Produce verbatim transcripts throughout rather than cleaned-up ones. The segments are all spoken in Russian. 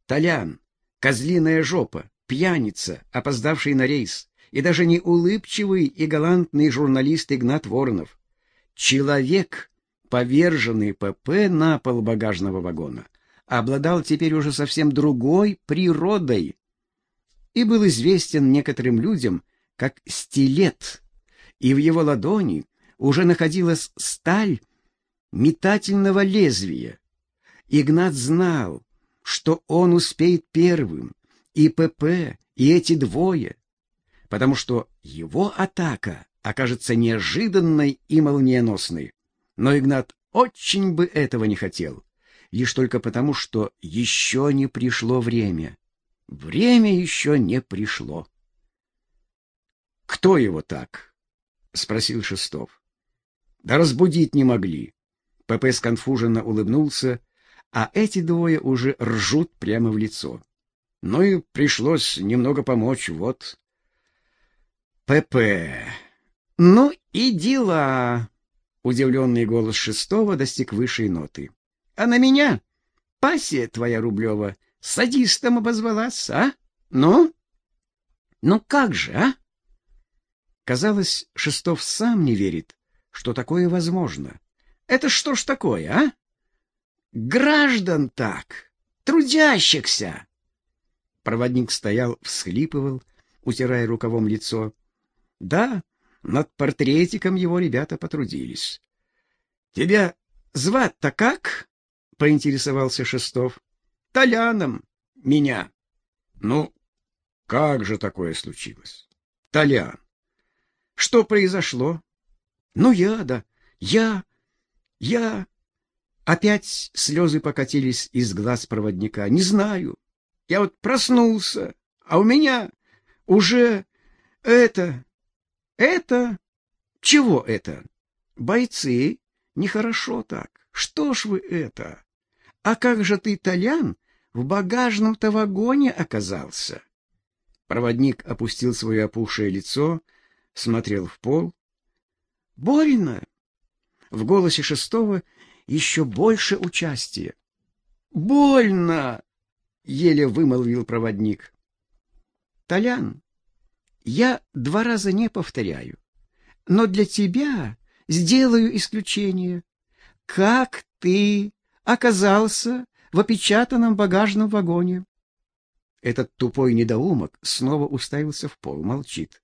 Толян, козлиная жопа, пьяница, опоздавший на рейс, и даже не улыбчивый и галантный журналист Игнат Воронов. Человек, поверженный ПП на пол багажного вагона, обладал теперь уже совсем другой природой и был известен некоторым людям как стилет, и в его ладони уже находилась сталь метательного лезвия. Игнат знал, что он успеет первым, и ПП, и эти двое, потому что его атака окажется неожиданной и молниеносной. Но Игнат очень бы этого не хотел, лишь только потому, что еще не пришло время. Время еще не пришло. «Кто его так?» — спросил Шестов. «Да разбудить не могли». ПП сконфуженно улыбнулся, а эти двое уже ржут прямо в лицо. Ну и пришлось немного помочь, вот. ПП. Ну и дела. Удивленный голос Шестого достиг высшей ноты. А на меня, пассия твоя Рублева, садистом обозвалась, а? Ну? Ну как же, а? Казалось, Шестов сам не верит, что такое возможно. Это что ж такое, а? Граждан так, трудящихся. Проводник стоял, всхлипывал, утирая рукавом лицо. Да, над портретиком его ребята потрудились. — Тебя звать-то как? — поинтересовался Шестов. — Толяном. Меня. — Ну, как же такое случилось? — Толян. — Что произошло? — Ну, я, да, я, я... Опять слезы покатились из глаз проводника. — Не знаю. Я вот проснулся, а у меня уже это... Это... Чего это? Бойцы, нехорошо так. Что ж вы это? А как же ты, Толян, в багажном-то вагоне оказался? Проводник опустил свое опухшее лицо, смотрел в пол. Больно. В голосе Шестого еще больше участия. Больно, еле вымолвил проводник. Толян, я два раза не повторяю, но для тебя сделаю исключение. Как ты оказался в опечатанном багажном вагоне? Этот тупой недоумок снова уставился в пол, молчит.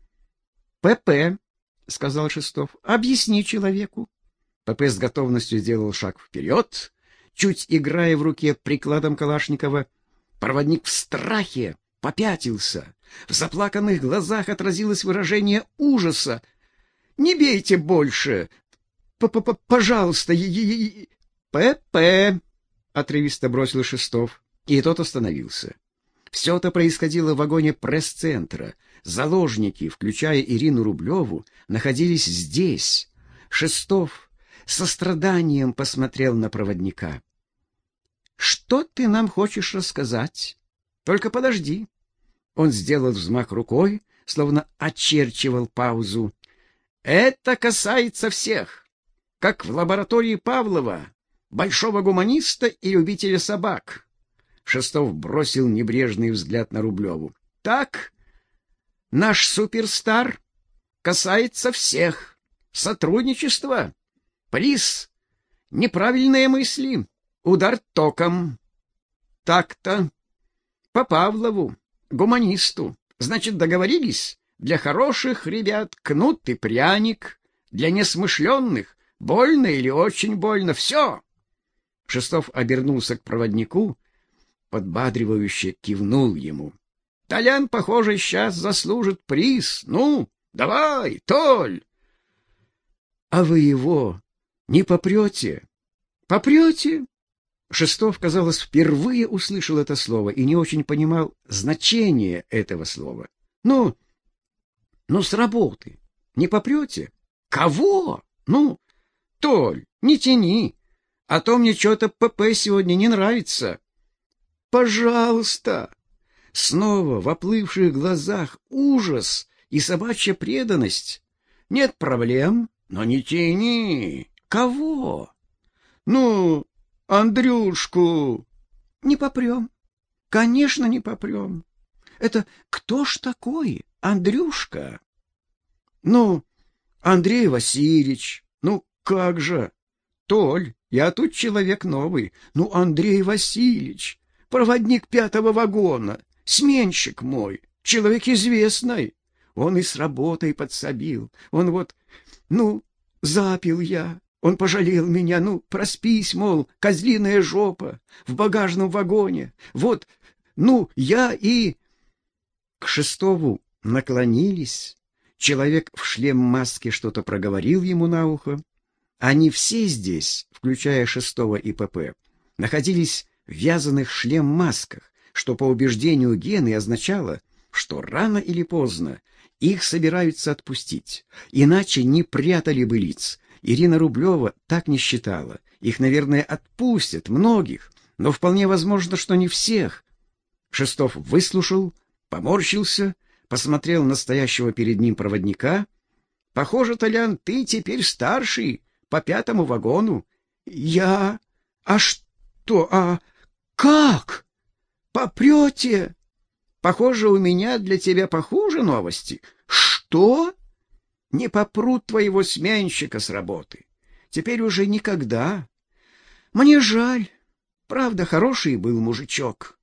ПП, сказал Шестов, объясни человеку. ПП с готовностью сделал шаг вперед, чуть играя в руке прикладом Калашникова. Проводник в страхе попятился. В заплаканных глазах отразилось выражение ужаса. «Не бейте больше! П-п-п, пожалуйста!» «ПП!» — отрывисто бросил Шестов, и тот остановился. Все это происходило в вагоне пресс-центра. Заложники, включая Ирину Рублеву, находились здесь. Шестов со страданием посмотрел на проводника. «Что ты нам хочешь рассказать? Только подожди». Он сделал взмах рукой, словно очерчивал паузу. «Это касается всех, как в лаборатории Павлова, большого гуманиста и любителя собак». Шестов бросил небрежный взгляд на Рублеву. «Так, наш суперстар касается всех. Сотрудничество, приз, неправильные мысли, удар током. Так-то, по Павлову, гуманисту. Значит, договорились? Для хороших ребят кнут и пряник, для несмышленных больно или очень больно. Все!» Шестов обернулся к проводнику, подбадривающе кивнул ему. «Толян, похоже, сейчас заслужит приз. Ну, давай, Толь!» «А вы его не попрете?» «Попрете?» Шестов, казалось, впервые услышал это слово и не очень понимал значение этого слова. «Ну, ну, с работы не попрете?» «Кого? Ну, Толь, не тяни, а то мне что-то ПП сегодня не нравится». «Пожалуйста!» Снова в оплывших глазах ужас и собачья преданность. «Нет проблем, но не тяни». «Кого?» «Ну, Андрюшку». «Не попрем. Конечно, не попрем. Это кто ж такой, Андрюшка? Ну, Андрей Васильевич, ну как же? Толь, я тут человек новый. Ну, Андрей Васильевич, проводник пятого вагона, сменщик мой, человек известный. Он и с работой подсобил. Он вот, ну, запил я. Он пожалел меня, ну, проспись, мол, козлиная жопа, в багажном вагоне. Вот, ну, я и... К Шестову наклонились. Человек в шлем-маске что-то проговорил ему на ухо. Они все здесь, включая Шестого и ПП, находились в вязаных шлем-масках, что по убеждению Гены означало, что рано или поздно их собираются отпустить, иначе не прятали бы лиц. Ирина Рублева так не считала. Их, наверное, отпустят, многих, но вполне возможно, что не всех. Шестов выслушал, поморщился, посмотрел на стоящего перед ним проводника. «Похоже, Толян, ты теперь старший по пятому вагону». «Я? А что? А как? Попрете?» «Похоже, у меня для тебя похуже новости». «Что?» «Не попрут твоего сменщика с работы. Теперь уже никогда. Мне жаль. Правда, хороший был мужичок».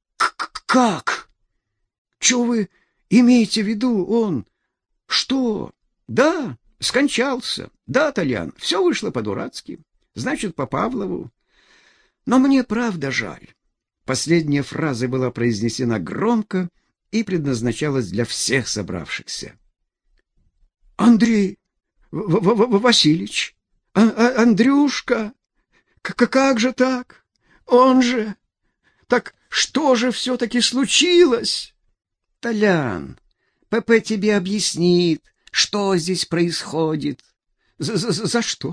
«Как? Что вы имеете в виду, он? Что? Да, скончался. Да, Толян, все вышло по-дурацки. Значит, по Павлову. Но мне правда жаль». Последняя фраза была произнесена громко и предназначалась для всех собравшихся. «Андрей В -в -в Васильевич, а -а Андрюшка, к как же так? Он же... Так что же все-таки случилось?» «Толян, ПП тебе объяснит, что здесь происходит». За, за, «За что?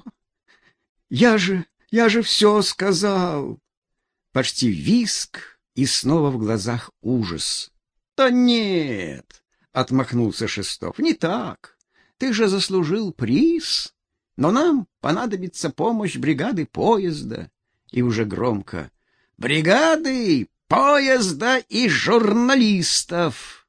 Я же, я же все сказал». Почти визг, и снова в глазах ужас. «Да нет», — отмахнулся Шестов, — «не так. Ты же заслужил приз, но нам понадобится помощь бригады поезда». И уже громко: «Бригады поезда и журналистов».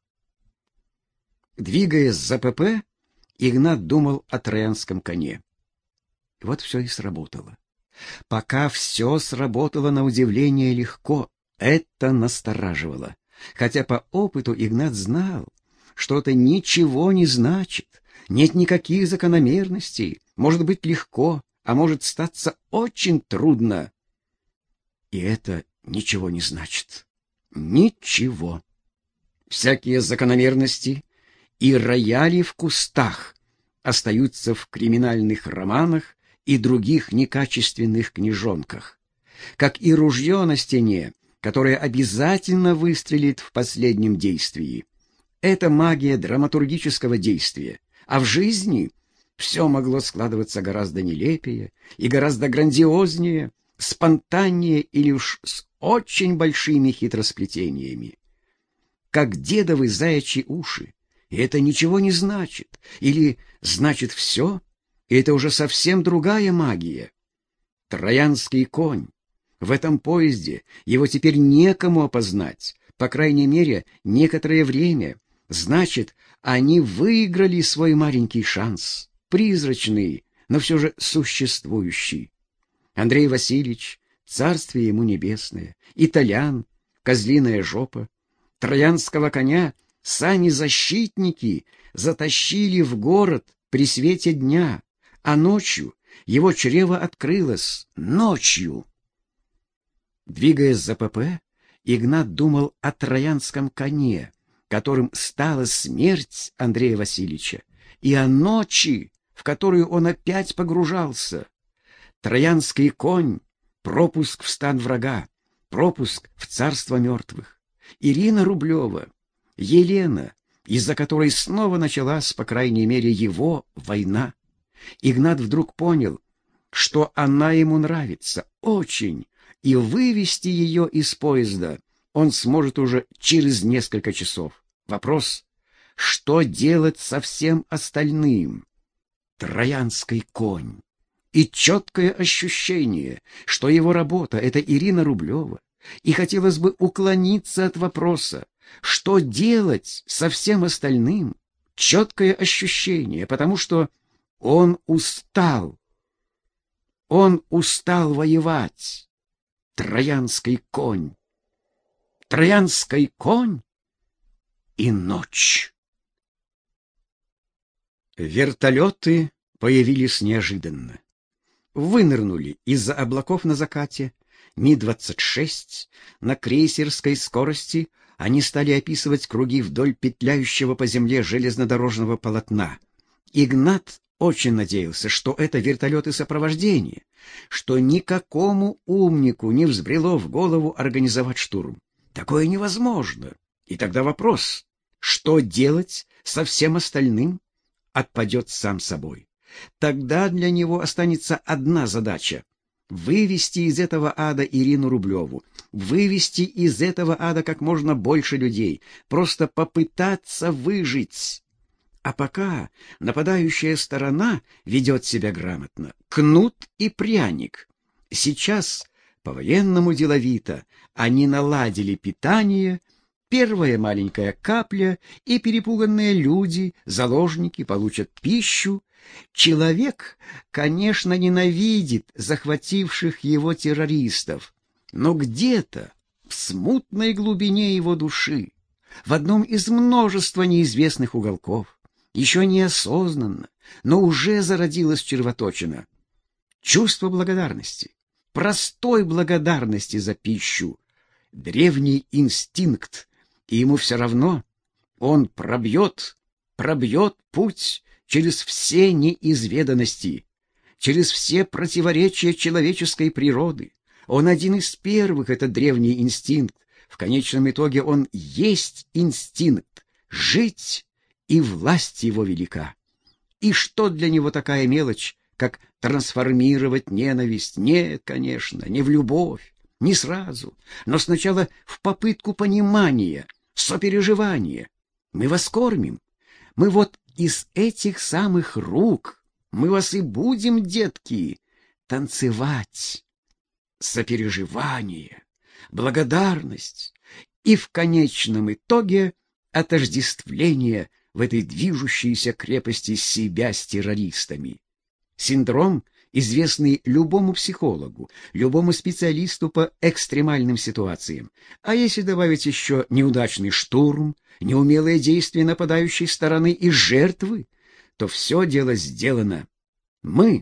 Двигаясь за ПП, Игнат думал о троянском коне. Вот все и сработало. Пока все сработало на удивление легко, это настораживало. Хотя по опыту Игнат знал, что это ничего не значит, нет никаких закономерностей, может быть легко, а может статься очень трудно. И это ничего не значит. Ничего. Всякие закономерности и рояли в кустах остаются в криминальных романах и других некачественных книжонках, как и ружье на стене, которое обязательно выстрелит в последнем действии. Это магия драматургического действия, а в жизни все могло складываться гораздо нелепее и гораздо грандиознее, спонтаннее или уж с очень большими хитросплетениями. Как дедовы заячьи уши, и это ничего не значит, или значит все, и это уже совсем другая магия. Троянский конь. В этом поезде его теперь некому опознать, по крайней мере, некоторое время. Значит, они выиграли свой маленький шанс, призрачный, но все же существующий. Андрей Васильевич, царствие ему небесное, и Толян, козлиная жопа, троянского коня сами защитники затащили в город при свете дня, а ночью его чрево открылось, ночью. Двигаясь за ПП, Игнат думал о троянском коне, которым стала смерть Андрея Васильевича, и о ночи, в которую он опять погружался. Троянский конь — пропуск в стан врага, пропуск в царство мертвых. Ирина Рублева, Елена, из-за которой снова началась, по крайней мере, его война. Игнат вдруг понял, что она ему нравится очень, и вывести ее из поезда он сможет уже через несколько часов. Вопрос: что делать со всем остальным? Троянский конь. И четкое ощущение, что его работа — это Ирина Рублева, и хотелось бы уклониться от вопроса, что делать со всем остальным, четкое ощущение, потому что он устал. Он устал воевать. Троянский конь. Троянский конь и ночь. Вертолеты появились неожиданно. Вынырнули из-за облаков на закате. Ми двадцать шесть на крейсерской скорости они стали описывать круги вдоль петляющего по земле железнодорожного полотна. Игнат очень надеялся, что это вертолеты сопровождения, что никакому умнику не взбрело в голову организовать штурм. Такое невозможно. И тогда вопрос, что делать со всем остальным, отпадет сам собой. Тогда для него останется одна задача — вывести из этого ада Ирину Рублеву, вывести из этого ада как можно больше людей, просто попытаться выжить. А пока нападающая сторона ведет себя грамотно, кнут и пряник. Сейчас, по-военному деловито, они наладили питание, первая маленькая капля, и перепуганные люди, заложники, получат пищу. Человек, конечно, ненавидит захвативших его террористов, но где-то в смутной глубине его души, в одном из множества неизвестных уголков, еще неосознанно, но уже зародилась червоточина. Чувство благодарности, простой благодарности за пищу, древний инстинкт, и ему все равно, он пробьет, пробьет путь через все неизведанности, через все противоречия человеческой природы. Он один из первых, это древний инстинкт. В конечном итоге он есть инстинкт. Жить, и власть его велика. И что для него такая мелочь, как трансформировать ненависть? Нет, конечно, не в любовь, не сразу, но сначала в попытку понимания, сопереживания. Мы вас кормим. Мы вот из этих самых рук, мы вас и будем, детки, танцевать. Сопереживание, благодарность и в конечном итоге отождествление в этой движущейся крепости себя с террористами. Синдром, известный любому психологу, любому специалисту по экстремальным ситуациям. А если добавить еще неудачный штурм, неумелые действия нападающей стороны и жертвы, то все дело сделано. Мы,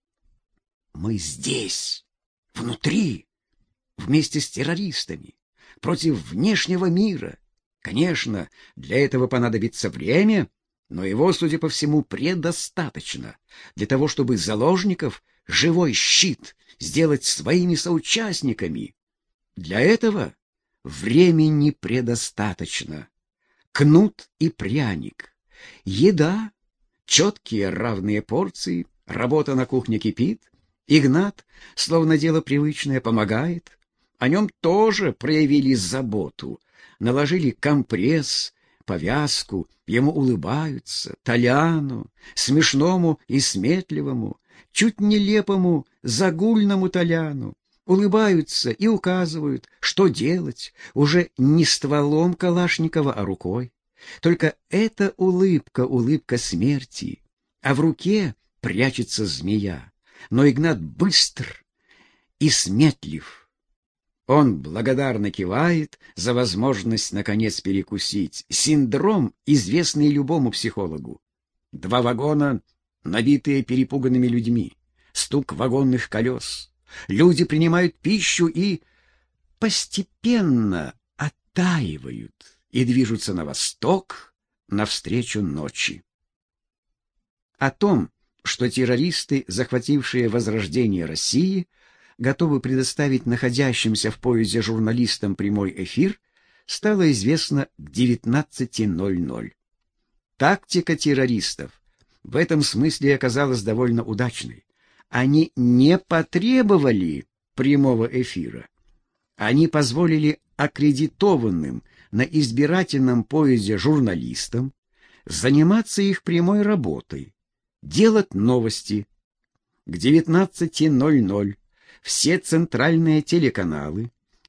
мы здесь, внутри, вместе с террористами, против внешнего мира. Конечно, для этого понадобится время, но его, судя по всему, предостаточно для того, чтобы заложников, живой щит, сделать своими соучастниками. Для этого времени предостаточно. Кнут и пряник, еда, четкие равные порции, работа на кухне кипит. Игнат, словно дело привычное, помогает. О нем тоже проявили заботу, наложили компресс, повязку, ему улыбаются, Толяну, смешному и сметливому, чуть нелепому, загульному Толяну, улыбаются и указывают, что делать, уже не стволом Калашникова, а рукой. Только эта улыбка — улыбка смерти, а в руке прячется змея. Но Игнат быстр и сметлив. Он благодарно кивает за возможность наконец перекусить. Синдром, известный любому психологу. Два вагона, набитые перепуганными людьми. Стук вагонных колес. Люди принимают пищу и постепенно оттаивают и движутся на восток, навстречу ночи. О том, что террористы, захватившие возрождение России, готовы предоставить находящимся в поезде журналистам прямой эфир, стало известно к девятнадцати ноль-ноль. Тактика террористов в этом смысле оказалась довольно удачной. Они не потребовали прямого эфира. Они позволили аккредитованным на избирательном поезде журналистам заниматься их прямой работой, делать новости. К девятнадцати ноль-ноль все центральные телеканалы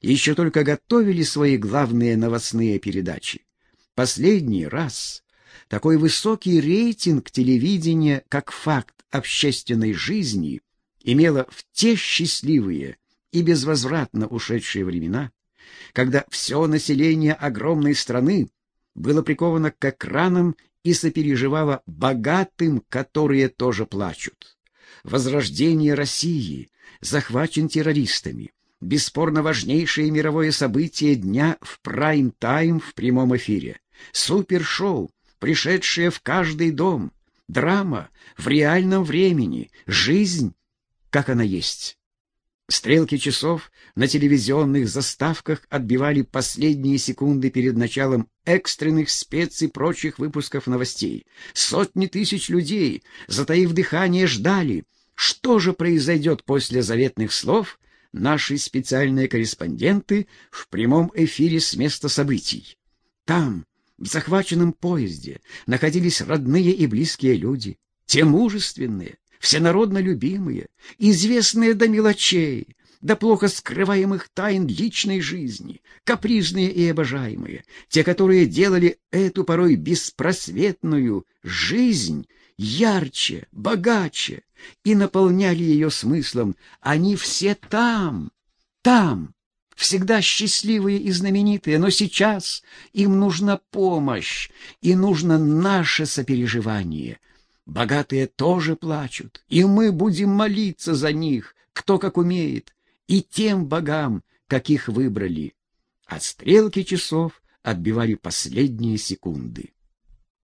еще только готовили свои главные новостные передачи. Последний раз такой высокий рейтинг телевидения, как факт общественной жизни, имело в те счастливые и безвозвратно ушедшие времена, когда все население огромной страны было приковано к экранам и сопереживало богатым, которые тоже плачут. Возрождение России захвачен террористами. Бесспорно важнейшее мировое событие дня в прайм-тайм в прямом эфире. Супершоу, пришедшее в каждый дом. Драма в реальном времени. Жизнь, как она есть. Стрелки часов на телевизионных заставках отбивали последние секунды перед началом экстренных спец и прочих выпусков новостей. Сотни тысяч людей, затаив дыхание, ждали, что же произойдет после заветных слов. Наши специальные корреспонденты в прямом эфире с места событий. Там, в захваченном поезде, находились родные и близкие люди, те мужественные, всенародно любимые, известные до мелочей, до плохо скрываемых тайн личной жизни, капризные и обожаемые, те, которые делали эту порой беспросветную жизнь ярче, богаче и наполняли ее смыслом. Они все там, там, всегда счастливые и знаменитые, но сейчас им нужна помощь и нужно наше сопереживание. Богатые тоже плачут, и мы будем молиться за них, кто как умеет, и тем богам, каких выбрали. А стрелки часов отбивали последние секунды.